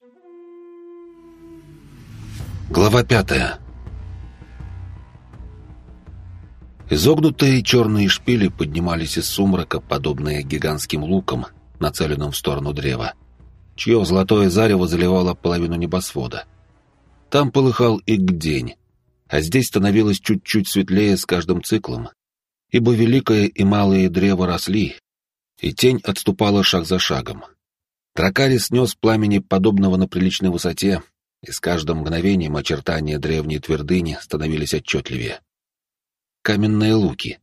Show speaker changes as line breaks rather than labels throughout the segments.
Глава 5. Изогнутые черные шпили поднимались из сумрака, подобные гигантским лукам, нацеленным в сторону древа, чье золотое зарево заливало половину небосвода. Там полыхал ик-день, а здесь становилось чуть-чуть светлее с каждым циклом, ибо великое и малое древо росли, и тень отступала шаг за шагом. Дракарис снес пламени, подобного на приличной высоте, и с каждым мгновением очертания древней твердыни становились отчетливее. Каменные луки.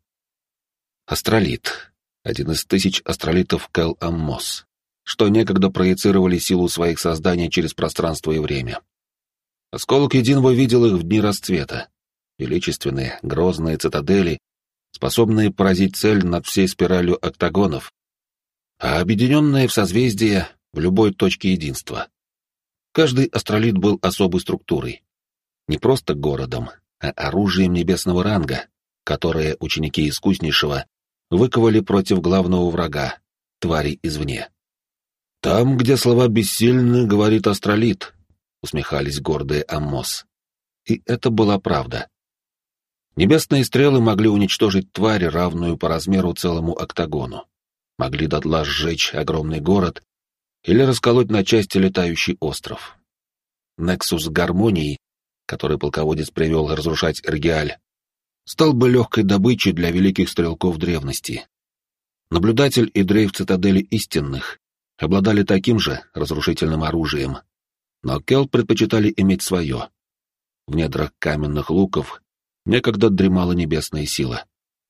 Астролит. Один из 1000 астролитов Кел-Аммос, что некогда проецировали силу своих созданий через пространство и время. Осколок Единого видел их в дни расцвета. Величественные, грозные цитадели, способные поразить цель над всей спиралью октагонов, а объединенные в созвездие в любой точке единства. Каждый астролит был особой структурой. Не просто городом, а оружием небесного ранга, которое ученики Искуснейшего выковали против главного врага, тварей извне. «Там, где слова бессильны, говорит астролит», — усмехались гордые Аммос. И это была правда. Небесные стрелы могли уничтожить тварь, равную по размеру целому октагону. Могли дотла сжечь огромный город или расколоть на части летающий остров. Нексус гармонии, который полководец привел разрушать Эргиаль, стал бы легкой добычей для великих стрелков древности. Наблюдатель и дрейф цитадели истинных обладали таким же разрушительным оружием, но Кел предпочитали иметь свое. В недрах каменных луков некогда дремала небесная сила.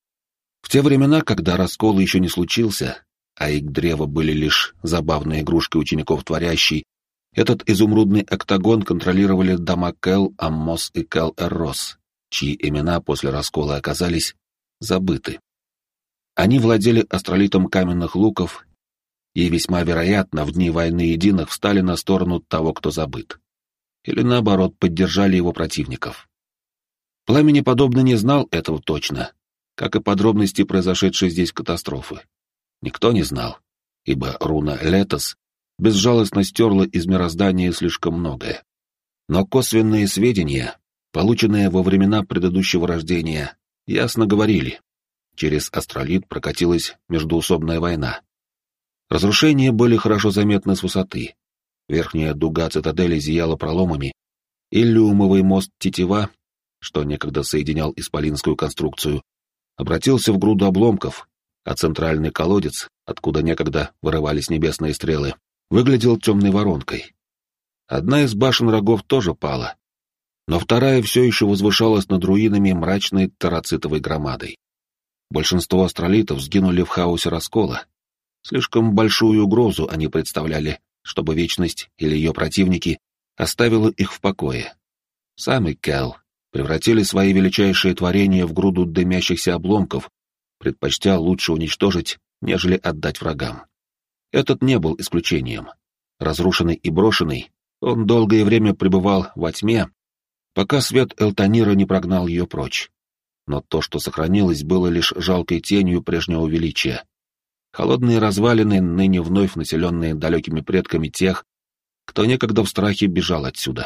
В те времена, когда раскол еще не случился, а ик-древа были лишь забавной игрушкой учеников Творящей, этот изумрудный октагон контролировали дома Кел, Аммос и Кел-Эррос, чьи имена после раскола оказались забыты. Они владели астролитом каменных луков и весьма вероятно в дни войны единых встали на сторону того, кто забыт. Или наоборот, поддержали его противников. Пламени подобно не знал этого точно, как и подробности произошедшей здесь катастрофы. Никто не знал, ибо руна Летос безжалостно стерла из мироздания слишком многое. Но косвенные сведения, полученные во времена предыдущего рождения, ясно говорили: через астролит прокатилась междоусобная война. Разрушения были хорошо заметны с высоты. Верхняя дуга цитадели зияла проломами, иллюмовый мост Тетива, что некогда соединял исполинскую конструкцию, обратился в груду обломков, а центральный колодец, откуда некогда вырывались небесные стрелы, выглядел темной воронкой. Одна из башен рогов тоже пала, но вторая все еще возвышалась над руинами мрачной тарацитовой громадой. Большинство астролитов сгинули в хаосе раскола. Слишком большую угрозу они представляли, чтобы Вечность или ее противники оставила их в покое. Сами Кел превратили свои величайшие творения в груду дымящихся обломков, предпочтя лучше уничтожить, нежели отдать врагам. Этот не был исключением. Разрушенный и брошенный, он долгое время пребывал во тьме, пока свет Элтанира не прогнал ее прочь. Но то, что сохранилось, было лишь жалкой тенью прежнего величия. Холодные развалины, ныне вновь населенные далекими предками тех, кто некогда в страхе бежал отсюда.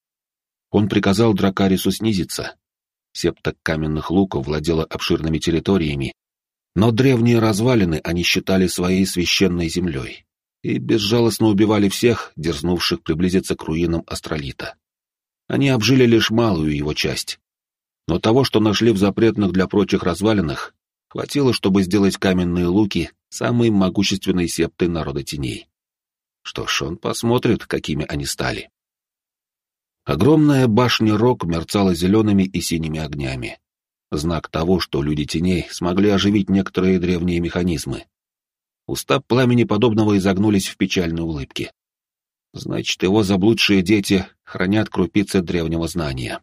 Он приказал Дракарису снизиться. Септа каменных луков владела обширными территориями, но древние развалины они считали своей священной землей и безжалостно убивали всех, дерзнувших приблизиться к руинам астролита. Они обжили лишь малую его часть, но того, что нашли в запретных для прочих развалинах, хватило, чтобы сделать каменные луки самой могущественной септой народа теней. Что ж, он посмотрит, какими они стали. Огромная башня Рог мерцала зелеными и синими огнями. Знак того, что люди теней смогли оживить некоторые древние механизмы. Уста пламени подобного изогнулись в печальной улыбке. Значит, его заблудшие дети хранят крупицы древнего знания.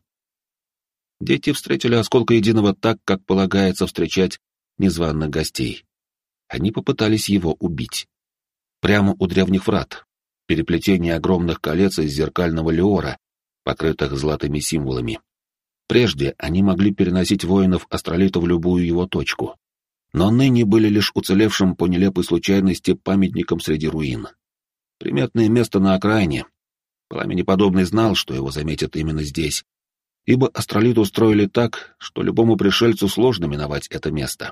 Дети встретили осколка единого так, как полагается встречать незваных гостей. Они попытались его убить. Прямо у древних врат, переплетение огромных колец из зеркального леора, покрытых золотыми символами. Прежде они могли переносить воинов астролита в любую его точку, но ныне были лишь уцелевшим по нелепой случайности памятником среди руин. Приметное место на окраине, Пламенеподобный знал, что его заметят именно здесь, ибо астролит устроили так, что любому пришельцу сложно миновать это место.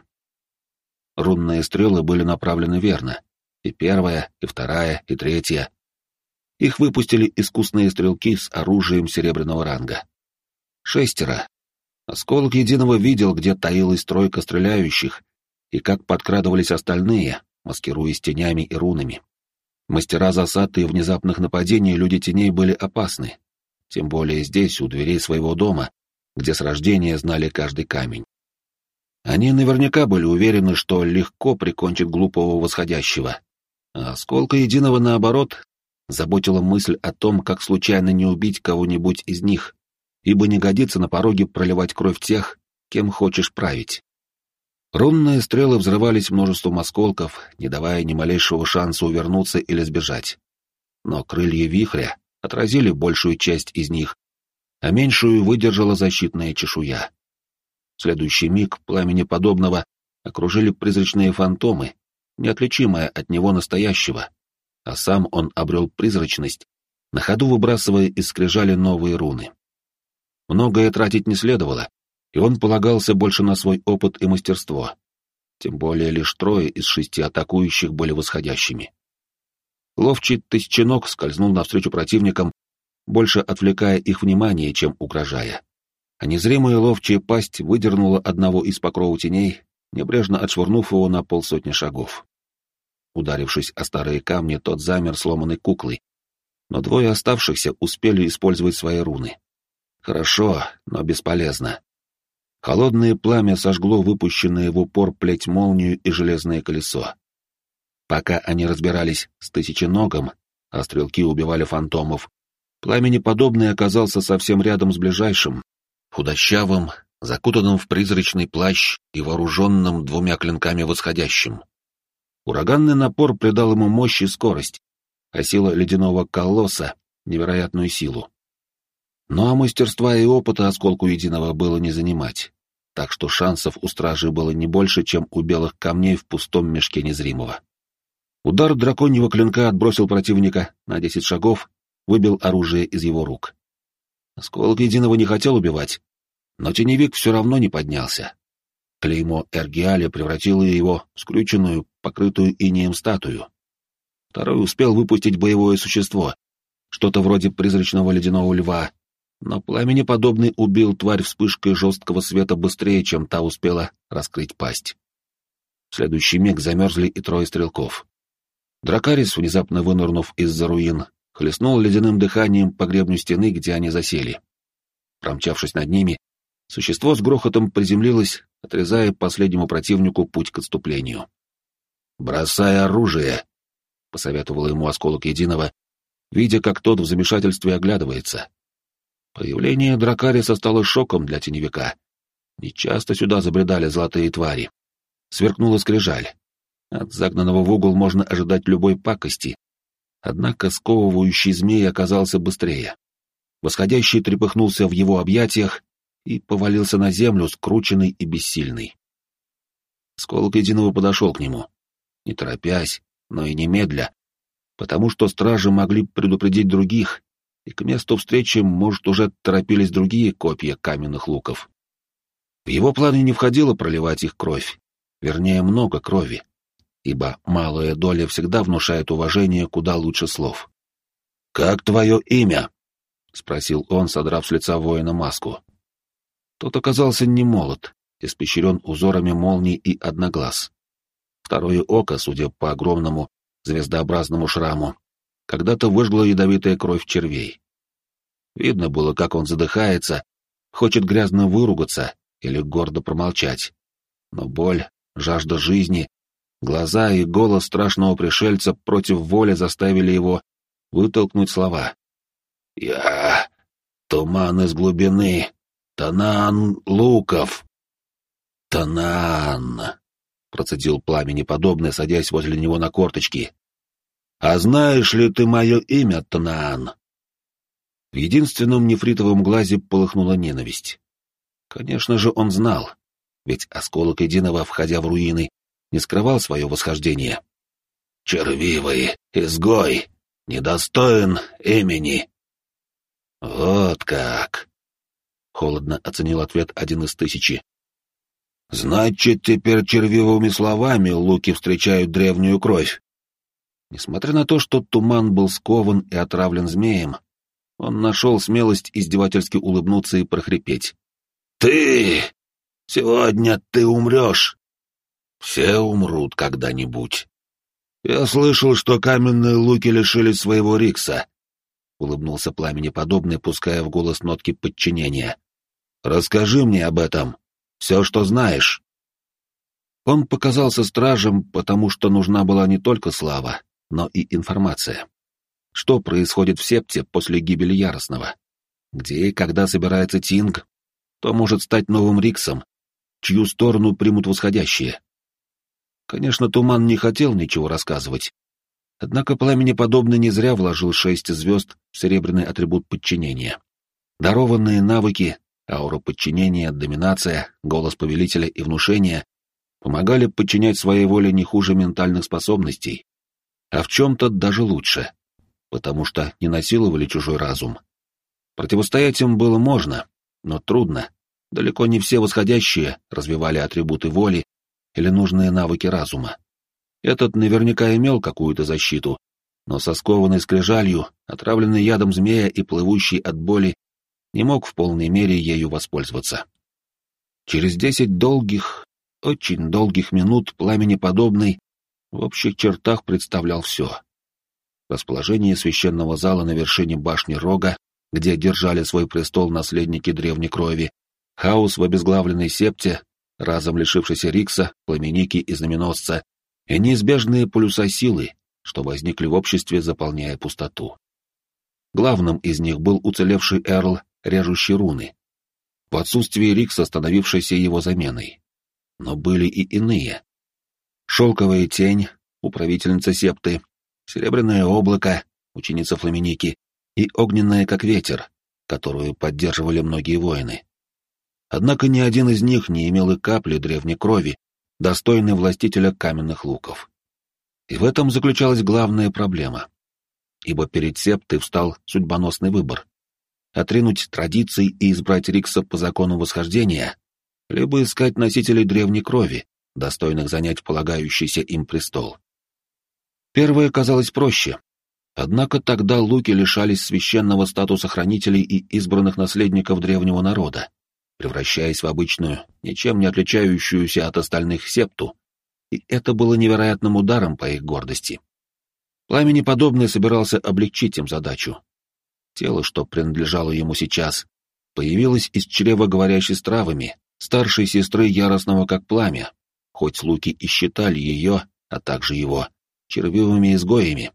Рунные стрелы были направлены верно. И первая, и вторая, и третья. Их выпустили искусные стрелки с оружием серебряного ранга. 6. Осколок Единого видел, где таилась тройка стреляющих, и как подкрадывались остальные, маскируясь тенями и рунами. Мастера засад и внезапных нападений люди теней были опасны, тем более здесь, у дверей своего дома, где с рождения знали каждый камень. Они наверняка были уверены, что легко прикончат глупого восходящего, а Осколка Единого, наоборот, заботила мысль о том, как случайно не убить кого-нибудь из них, ибо не годится на пороге проливать кровь тех, кем хочешь править. Рунные стрелы взрывались множеством осколков, не давая ни малейшего шанса увернуться или сбежать. Но крылья вихря отразили большую часть из них, а меньшую выдержала защитная чешуя. В следующий миг пламенеподобного окружили призрачные фантомы, неотличимые от него настоящего, а сам он обрел призрачность, на ходу выбрасывая из скрижали новые руны. Многое тратить не следовало, и он полагался больше на свой опыт и мастерство. Тем более лишь 3 из 6 атакующих были восходящими. Ловчий тысяченок скользнул навстречу противникам, больше отвлекая их внимание, чем угрожая. А незримая ловчая пасть выдернула одного из покрова теней, небрежно отшвырнув его на 50 шагов. Ударившись о старые камни, тот замер сломанной куклой, но 2 оставшихся успели использовать свои руны. Хорошо, но бесполезно. Холодное пламя сожгло выпущенные в упор плеть молнию и железное колесо. Пока они разбирались с тысяченогом, а стрелки убивали фантомов, пламенеподобный оказался совсем рядом с ближайшим, худощавым, закутанным в призрачный плащ и вооруженным 2 клинками восходящим. Ураганный напор придал ему мощь и скорость, а сила ледяного колосса — невероятную силу. Но мастерства и опыта Осколку Единого было не занимать, так что шансов у стражи было не больше, чем у белых камней в пустом мешке незримого. Удар драконьего клинка отбросил противника на 10 шагов, выбил оружие из его рук. Осколок Единого не хотел убивать, но теневик все равно не поднялся. Клеймо Эргиаля превратило его в скрюченную, покрытую инеем статую. Второй успел выпустить боевое существо, что-то вроде призрачного ледяного льва, но пламенеподобный убил тварь вспышкой жесткого света быстрее, чем та успела раскрыть пасть. В следующий миг замерзли и 3 стрелков. Дракарис, внезапно вынырнув из-за руин, хлестнул ледяным дыханием по гребню стены, где они засели. Промчавшись над ними, существо с грохотом приземлилось, отрезая последнему противнику путь к отступлению. «Бросай оружие!» — посоветовал ему Осколок Единого, видя, как тот в замешательстве оглядывается. Появление Дракариса стало шоком для теневика. Нечасто сюда забредали золотые твари. Сверкнула скрижаль. От загнанного в угол можно ожидать любой пакости, однако сковывающий змей оказался быстрее. Восходящий трепыхнулся в его объятиях и повалился на землю, скрученный и бессильный. Осколок Единого подошел к нему, не торопясь, но и немедля, потому что стражи могли предупредить других, и к месту встречи, может, уже торопились другие копья каменных луков. В его планы не входило проливать их кровь, вернее, много крови, ибо малая доля всегда внушает уважение куда лучше слов. «Как твое имя?» — спросил он, содрав с лица воина маску. Тот оказался не молод, испещрен узорами молний и одноглаз. Второе око, судя по огромному звездообразному шраму, когда-то выжгла ядовитая кровь червей. Видно было, как он задыхается, хочет грязно выругаться или гордо промолчать. Но боль, жажда жизни, глаза и голос страшного пришельца против воли заставили его вытолкнуть слова. «Я — туман из глубины, Танан Луков!» «Танан!» — процедил пламенеподобный, садясь возле него на корточки. «А знаешь ли ты мое имя, Танаан?» В единственном нефритовом глазе полыхнула ненависть. Конечно же, он знал, ведь Осколок Единого, входя в руины, не скрывал свое восхождение. «Червивый изгой, недостоин имени!» «Вот как!» — холодно оценил ответ один из 1000. «Значит, теперь червивыми словами луки встречают древнюю кровь». Несмотря на то, что туман был скован и отравлен змеем, он нашел смелость издевательски улыбнуться и прохрипеть. «Ты! Сегодня ты умрешь!» «Все умрут когда-нибудь. Я слышал, что каменные луки лишились своего Рикса», — улыбнулся пламенеподобный, пуская в голос нотки подчинения. «Расскажи мне об этом. Все, что знаешь». Он показался стражем, потому что нужна была не только слава, но и информация. Что происходит в Септе после гибели Яростного? Где и когда собирается Тинг? Кто может стать новым Риксом? Чью сторону примут восходящие? Конечно, Туман не хотел ничего рассказывать. Однако Пламенеподобный не зря вложил 6 звезд в серебряный атрибут подчинения. Дарованные навыки, аура подчинения, доминация, голос повелителя и внушение помогали подчинять своей воле не хуже ментальных способностей, а в чем-то даже лучше, потому что не насиловали чужой разум. Противостоять им было можно, но трудно. Далеко не все восходящие развивали атрибуты воли или нужные навыки разума. Этот наверняка имел какую-то защиту, но со скованной скрижалью, отравленный ядом змея и плывущий от боли, не мог в полной мере ею воспользоваться. Через 10 долгих, очень долгих минут Пламенеподобный в общих чертах представлял все. Расположение священного зала на вершине башни Рога, где держали свой престол наследники древней крови, хаос в обезглавленной Септе, разом лишившийся Рикса, Пламеники и Знаменосца, и неизбежные полюса силы, что возникли в обществе, заполняя пустоту. Главным из них был уцелевший Эрл, режущий руны, в отсутствии Рикса, становившийся его заменой. Но были и иные. Шелковая тень, управительница Септы, серебряное облако, ученица Фламеники, и огненная как ветер, которую поддерживали многие воины. Однако ни один из них не имел и капли древней крови, достойной властителя каменных луков. И в этом заключалась главная проблема. Ибо перед Септой встал судьбоносный выбор — отринуть традиции и избрать Рикса по закону восхождения, либо искать носителей древней крови, достойных занять полагающийся им престол. Первое казалось проще, однако тогда луки лишались священного статуса хранителей и избранных наследников древнего народа, превращаясь в обычную, ничем не отличающуюся от остальных септу, и это было невероятным ударом по их гордости. Пламенеподобный собирался облегчить им задачу. Тело, что принадлежало ему сейчас, появилось из чрева говорящей с травами, старшей сестры яростного как пламя, хоть луки и считали ее, а также его, червивыми изгоями.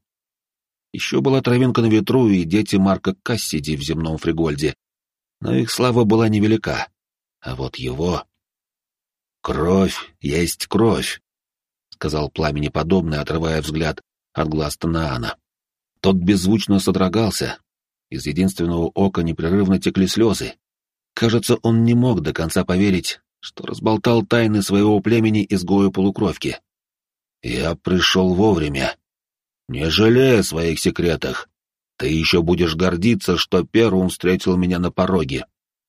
Еще была травинка на ветру и дети Марка Кассиди в земном Фригольде, но их слава была невелика, а вот его... «Кровь есть кровь», — сказал Пламенеподобный, отрывая взгляд от глаз Танаана. Тот беззвучно содрогался, из единственного ока непрерывно текли слезы. Кажется, он не мог до конца поверить, что разболтал тайны своего племени изгою полукровки. «Я пришел вовремя. Не жалея о своих секретах, ты еще будешь гордиться, что первым встретил меня на пороге.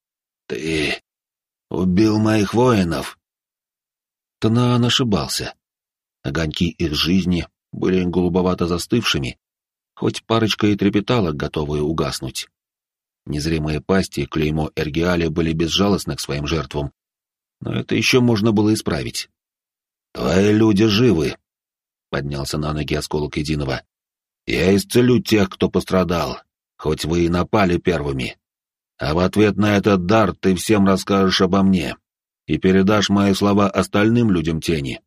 Ты убил моих воинов». Танаан ошибался. Огоньки их жизни были голубовато застывшими, хоть парочка и трепетала, готовые угаснуть. Незримые пасти и клеймо Эргиаля были безжалостны к своим жертвам, но это еще можно было исправить. «Твои люди живы», — поднялся на ноги осколок Единого. «Я исцелю тех, кто пострадал, хоть вы и напали первыми. А в ответ на этот дар ты всем расскажешь обо мне и передашь мои слова остальным людям тени».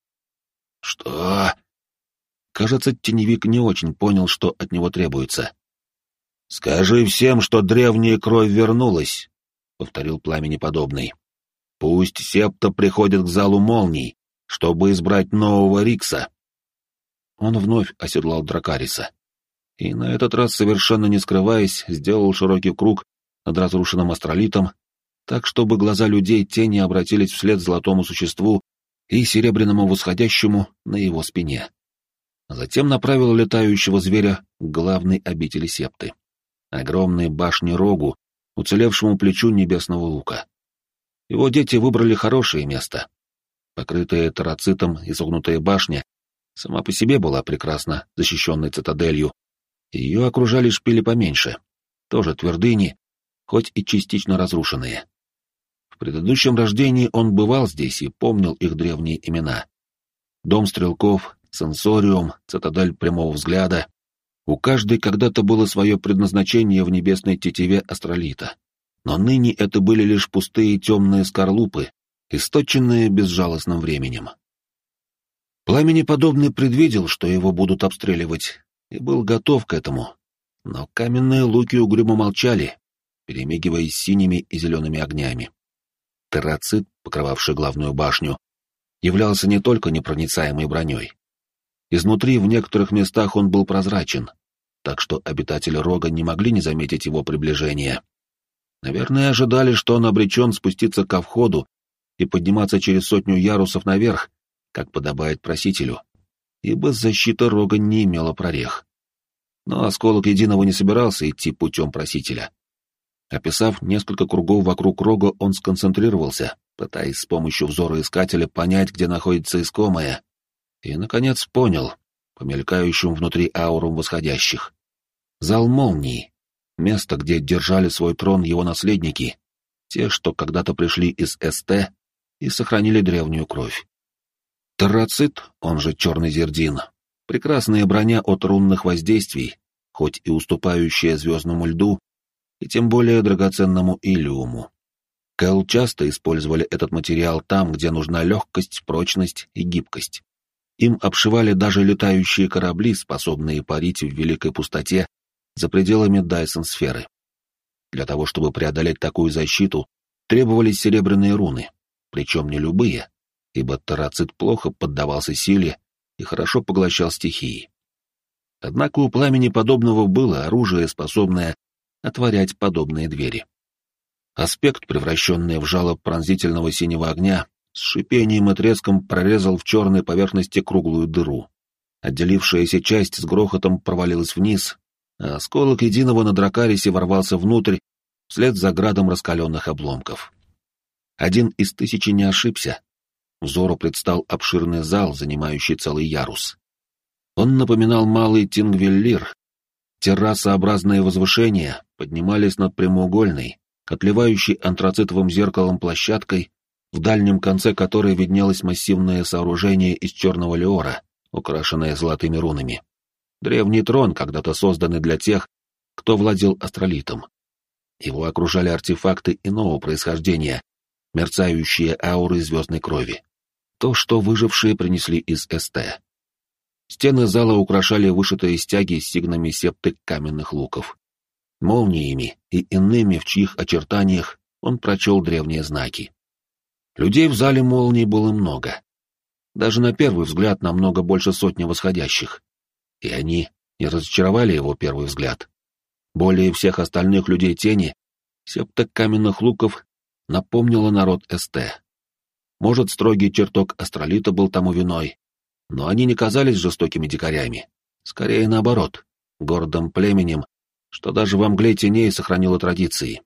«Что?» Кажется, теневик не очень понял, что от него требуется. «Скажи всем, что древняя кровь вернулась», — повторил Пламенеподобный. «Пусть Септа приходит к залу молний, чтобы избрать нового Рикса». Он вновь оседлал Дракариса. И на этот раз, совершенно не скрываясь, сделал широкий круг над разрушенным астролитом, так, чтобы глаза людей тени обратились вслед золотому существу и серебряному восходящему на его спине. Затем направил летающего зверя к главной обители Септы. огромной башне Рогу, уцелевшему плечу небесного лука. Его дети выбрали хорошее место. Покрытая тарацитом изогнутая башня сама по себе была прекрасно защищенной цитаделью. Ее окружали шпили поменьше, тоже твердыни, хоть и частично разрушенные. В предыдущем рождении он бывал здесь и помнил их древние имена. Дом стрелков, сенсориум, цитадель прямого взгляда. У каждой когда-то было свое предназначение в небесной тетиве астролита. Но ныне это были лишь пустые темные скорлупы, источенные безжалостным временем. Пламенеподобный предвидел, что его будут обстреливать, и был готов к этому. Но каменные луки угрюмо молчали, перемигиваясь синими и зелеными огнями. Террацит, покрывавший главную башню, являлся не только непроницаемой броней. Изнутри в некоторых местах он был прозрачен, так что обитатели Рога не могли не заметить его приближения. Наверное, ожидали, что он обречен спуститься ко входу и подниматься через 100 ярусов наверх, как подобает просителю, ибо защита Рога не имела прорех. Но осколок единого не собирался идти путем просителя. Описав несколько кругов вокруг Рога, он сконцентрировался, пытаясь с помощью взора искателя понять, где находится искомое, и, наконец, понял, по мелькающим внутри аурам восходящих. Зал молнии, место, где держали свой трон его наследники, те, что когда-то пришли из СТ и сохранили древнюю кровь. Террацит, он же Черный Зердин, прекрасная броня от рунных воздействий, хоть и уступающая звездному льду, и тем более драгоценному Иллиуму. Кэл часто использовали этот материал там, где нужна легкость, прочность и гибкость. Им обшивали даже летающие корабли, способные парить в великой пустоте за пределами Дайсон-сферы. Для того, чтобы преодолеть такую защиту, требовались серебряные руны, причем не любые, ибо террацит плохо поддавался силе и хорошо поглощал стихии. Однако у пламени подобного было оружие, способное отворять подобные двери. Аспект, превращенный в жало пронзительного синего огня, с шипением и треском прорезал в черной поверхности круглую дыру. Отделившаяся часть с грохотом провалилась вниз, а осколок единого на Дракарисе ворвался внутрь, вслед за градом раскаленных обломков. Один из 1000 не ошибся. Взору предстал обширный зал, занимающий целый ярус. Он напоминал малый Тингвеллир. Террасообразные возвышения поднимались над прямоугольной, отливающей антрацитовым зеркалом площадкой, в дальнем конце которой виднелось массивное сооружение из черного леора, украшенное золотыми рунами. Древний трон, когда-то созданный для тех, кто владел астролитом. Его окружали артефакты иного происхождения, мерцающие ауры звездной крови. То, что выжившие принесли из СТ. Стены зала украшали вышитые стяги с сигнами септы каменных луков. Молниями и иными, в чьих очертаниях он прочел древние знаки. Людей в зале молний было много. Даже на первый взгляд намного больше 100 восходящих. И они не разочаровали его первый взгляд. Более всех остальных людей тени, септа каменных луков напомнила народ СТ. Может, строгий чертог астролита был тому виной, но они не казались жестокими дикарями. Скорее наоборот, гордым племенем, что даже во мгле теней сохранило традиции.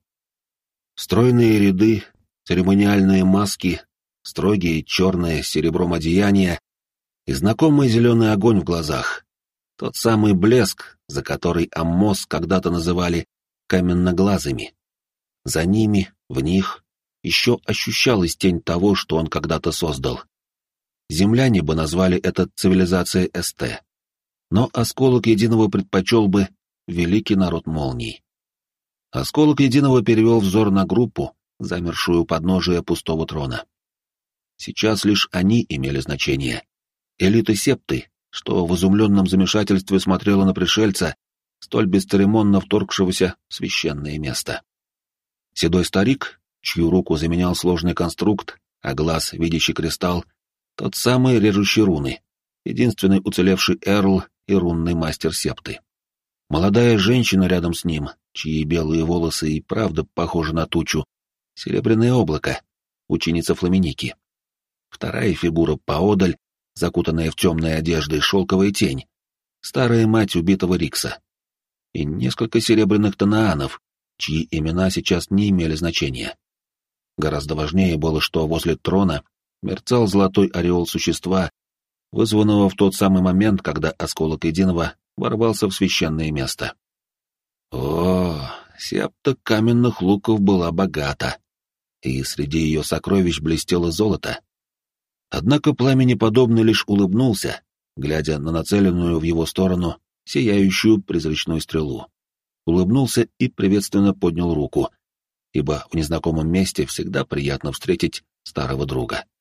Стройные ряды, церемониальные маски, строгие черные с серебром одеяния и знакомый зеленый огонь в глазах. Тот самый блеск, за который Аммос когда-то называли каменноглазыми. За ними, в них, еще ощущалась тень того, что он когда-то создал. Земляне бы назвали это цивилизацией СТ. Но осколок единого предпочел бы великий народ молний. Осколок единого перевел взор на группу, замершую у подножия пустого трона. Сейчас лишь они имели значение. Элита септы, что в изумленном замешательстве смотрела на пришельца, столь бесцеремонно вторгшегося в священное место. Седой старик, чью руку заменял сложный конструкт, а глаз — видящий кристалл, тот самый режущий руны, единственный уцелевший эрл и рунный мастер септы. Молодая женщина рядом с ним, чьи белые волосы и правда похожи на тучу, серебряное облако, ученица Фламиники. Вторая фигура поодаль, закутанная в темные одежды, шелковая тень, старая мать убитого Рикса. и несколько серебряных танаанов, чьи имена сейчас не имели значения. Гораздо важнее было, что возле трона мерцал золотой ореол существа, вызванного в тот самый момент, когда осколок единого ворвался в священное место. О, септа каменных луков была богата, и среди ее сокровищ блестело золото. Однако пламени подобный лишь улыбнулся, глядя на нацеленную в его сторону сияющую призрачную стрелу. Улыбнулся и приветственно поднял руку, ибо в незнакомом месте всегда приятно встретить старого друга.